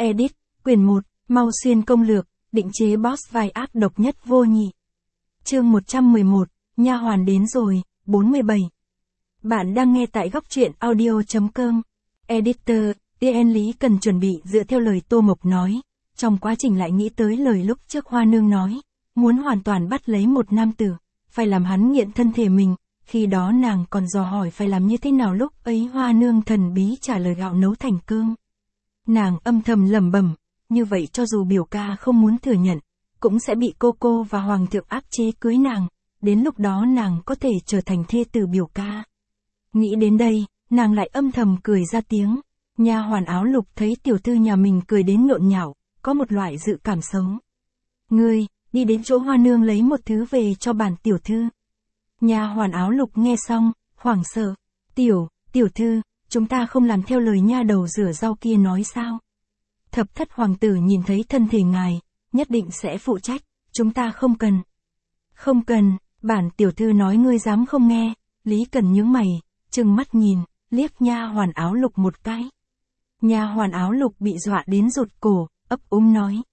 Edit, quyển 1, Mau Xuyên công lược, định chế boss vai ác độc nhất vô nhị. Chương 111, nha hoàn đến rồi, 47. Bạn đang nghe tại góc truyện audio.com. Editor, TN Lý cần chuẩn bị dựa theo lời Tô Mộc nói, trong quá trình lại nghĩ tới lời lúc trước Hoa Nương nói, muốn hoàn toàn bắt lấy một nam tử, phải làm hắn nghiện thân thể mình, khi đó nàng còn dò hỏi phải làm như thế nào lúc ấy Hoa Nương thần bí trả lời gạo nấu thành cơm. Nàng âm thầm lẩm bẩm, như vậy cho dù biểu ca không muốn thừa nhận, cũng sẽ bị cô và hoàng thượng áp chế cưới nàng, đến lúc đó nàng có thể trở thành thê tử biểu ca. Nghĩ đến đây, nàng lại âm thầm cười ra tiếng, nha hoàn áo lục thấy tiểu thư nhà mình cười đến nhộn nhạo, có một loại dự cảm xấu. Ngươi, đi đến chỗ Hoa Nương lấy một thứ về cho bản tiểu thư. Nha hoàn áo lục nghe xong, hoảng sợ, tiểu thư, chúng ta không làm theo lời nha đầu rửa rau kia nói sao? Thập thất hoàng tử nhìn thấy thân thể ngài, nhất định sẽ phụ trách, chúng ta không cần. Không cần, bản tiểu thư nói ngươi dám không nghe, Lý Cần nhướng mày, trừng mắt nhìn, liếc nha hoàn áo lục một cái. Nha hoàn áo lục bị dọa đến rụt cổ, ấp úng nói.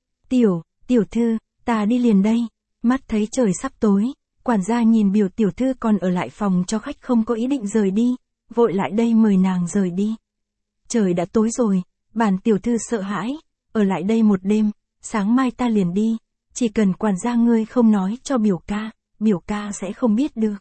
Tiểu thư, ta đi liền đây, mắt thấy trời sắp tối, quản gia nhìn biểu tiểu thư còn ở lại phòng cho khách không có ý định rời đi, vội lại đây mời nàng rời đi. Trời đã tối rồi, bản tiểu thư sợ hãi, ở lại đây một đêm, sáng mai ta liền đi, chỉ cần quản gia ngươi không nói cho biểu ca sẽ không biết được.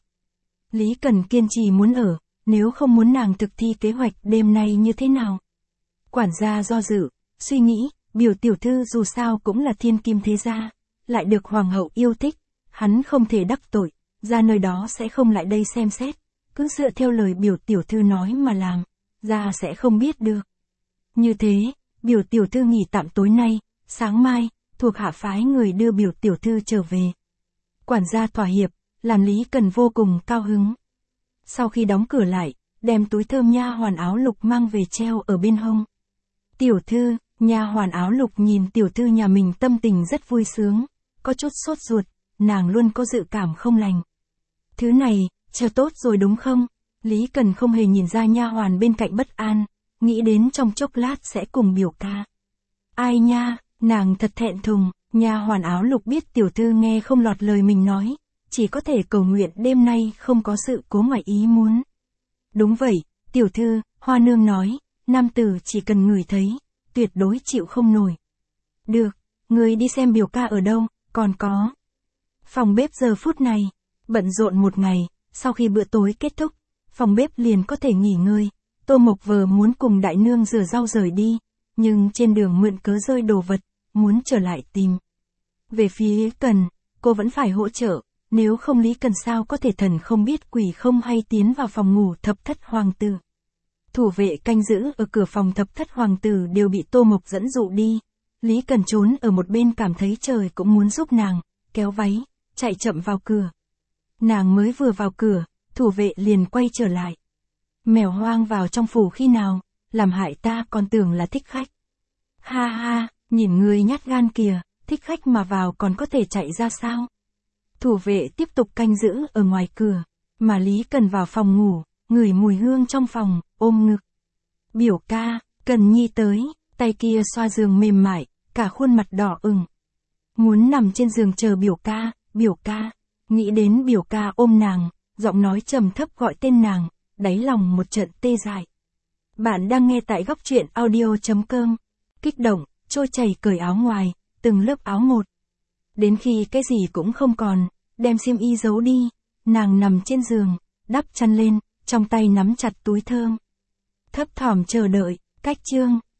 Lý Cần kiên trì muốn ở, nếu không muốn nàng thực thi kế hoạch đêm nay như thế nào. Quản gia do dự, suy nghĩ, biểu tiểu thư dù sao cũng là thiên kim thế gia, lại được hoàng hậu yêu thích, hắn không thể đắc tội, ra nơi đó sẽ không lại đây xem xét, cứ dựa theo lời biểu tiểu thư nói mà làm, ra sẽ không biết được. Như thế, biểu tiểu thư nghỉ tạm tối nay, sáng mai, thuộc hạ phái người đưa biểu tiểu thư trở về. Quản gia thỏa hiệp, làm Lý Cần vô cùng cao hứng. Sau khi đóng cửa lại, đem túi thơm nha hoàn áo lục mang về treo ở bên hông. Tiểu thư, nha hoàn áo lục nhìn tiểu thư nhà mình tâm tình rất vui sướng, có chút sốt ruột, nàng luôn có dự cảm không lành. Thứ này, treo tốt rồi đúng không? Lý Cần không hề nhìn ra nha hoàn bên cạnh bất an, nghĩ đến trong chốc lát sẽ cùng biểu ca. Ai nha, nàng thật thẹn thùng, nha hoàn áo lục biết tiểu thư nghe không lọt lời mình nói, chỉ có thể cầu nguyện đêm nay không có sự cố ngoài ý muốn. Đúng vậy, tiểu thư, Hoa Nương nói, nam tử chỉ cần ngửi thấy, tuyệt đối chịu không nổi. Được, người đi xem biểu ca ở đâu, còn có. Phòng bếp giờ phút này, bận rộn một ngày, sau khi bữa tối kết thúc, phòng bếp liền có thể nghỉ ngơi. Tô Mộc vừa muốn cùng đại nương rửa rau rời đi, nhưng trên đường mượn cớ rơi đồ vật, muốn trở lại tìm. Về phía Cần, cô vẫn phải hỗ trợ, nếu không Lý Cần sao có thể thần không biết quỷ không hay tiến vào phòng ngủ thập thất hoàng tử. Thủ vệ canh giữ ở cửa phòng thập thất hoàng tử đều bị Tô Mộc dẫn dụ đi. Lý Cần trốn ở một bên cảm thấy trời cũng muốn giúp nàng, kéo váy, chạy chậm vào cửa. Nàng mới vừa vào cửa, thủ vệ liền quay trở lại. Mèo hoang vào trong phủ khi nào, làm hại ta còn tưởng là thích khách. Ha ha, nhìn người nhát gan kìa, thích khách mà vào còn có thể chạy ra sao? Thủ vệ tiếp tục canh giữ ở ngoài cửa, mà Lý Cần vào phòng ngủ, ngửi mùi hương trong phòng, ôm ngực. Biểu ca, Cần Nhi tới, tay kia xoa giường mềm mại, cả khuôn mặt đỏ ửng. Muốn nằm trên giường chờ biểu ca, nghĩ đến biểu ca ôm nàng, giọng nói trầm thấp gọi tên nàng, đáy lòng một trận tê dại. Bạn đang nghe tại góc truyện audio.com. Kích động, trôi chảy cởi áo ngoài, từng lớp áo một. Đến khi cái gì cũng không còn, đem xiêm y giấu đi, nàng nằm trên giường, đắp chăn lên, trong tay nắm chặt túi thơm. Thấp thỏm chờ đợi, cách chương.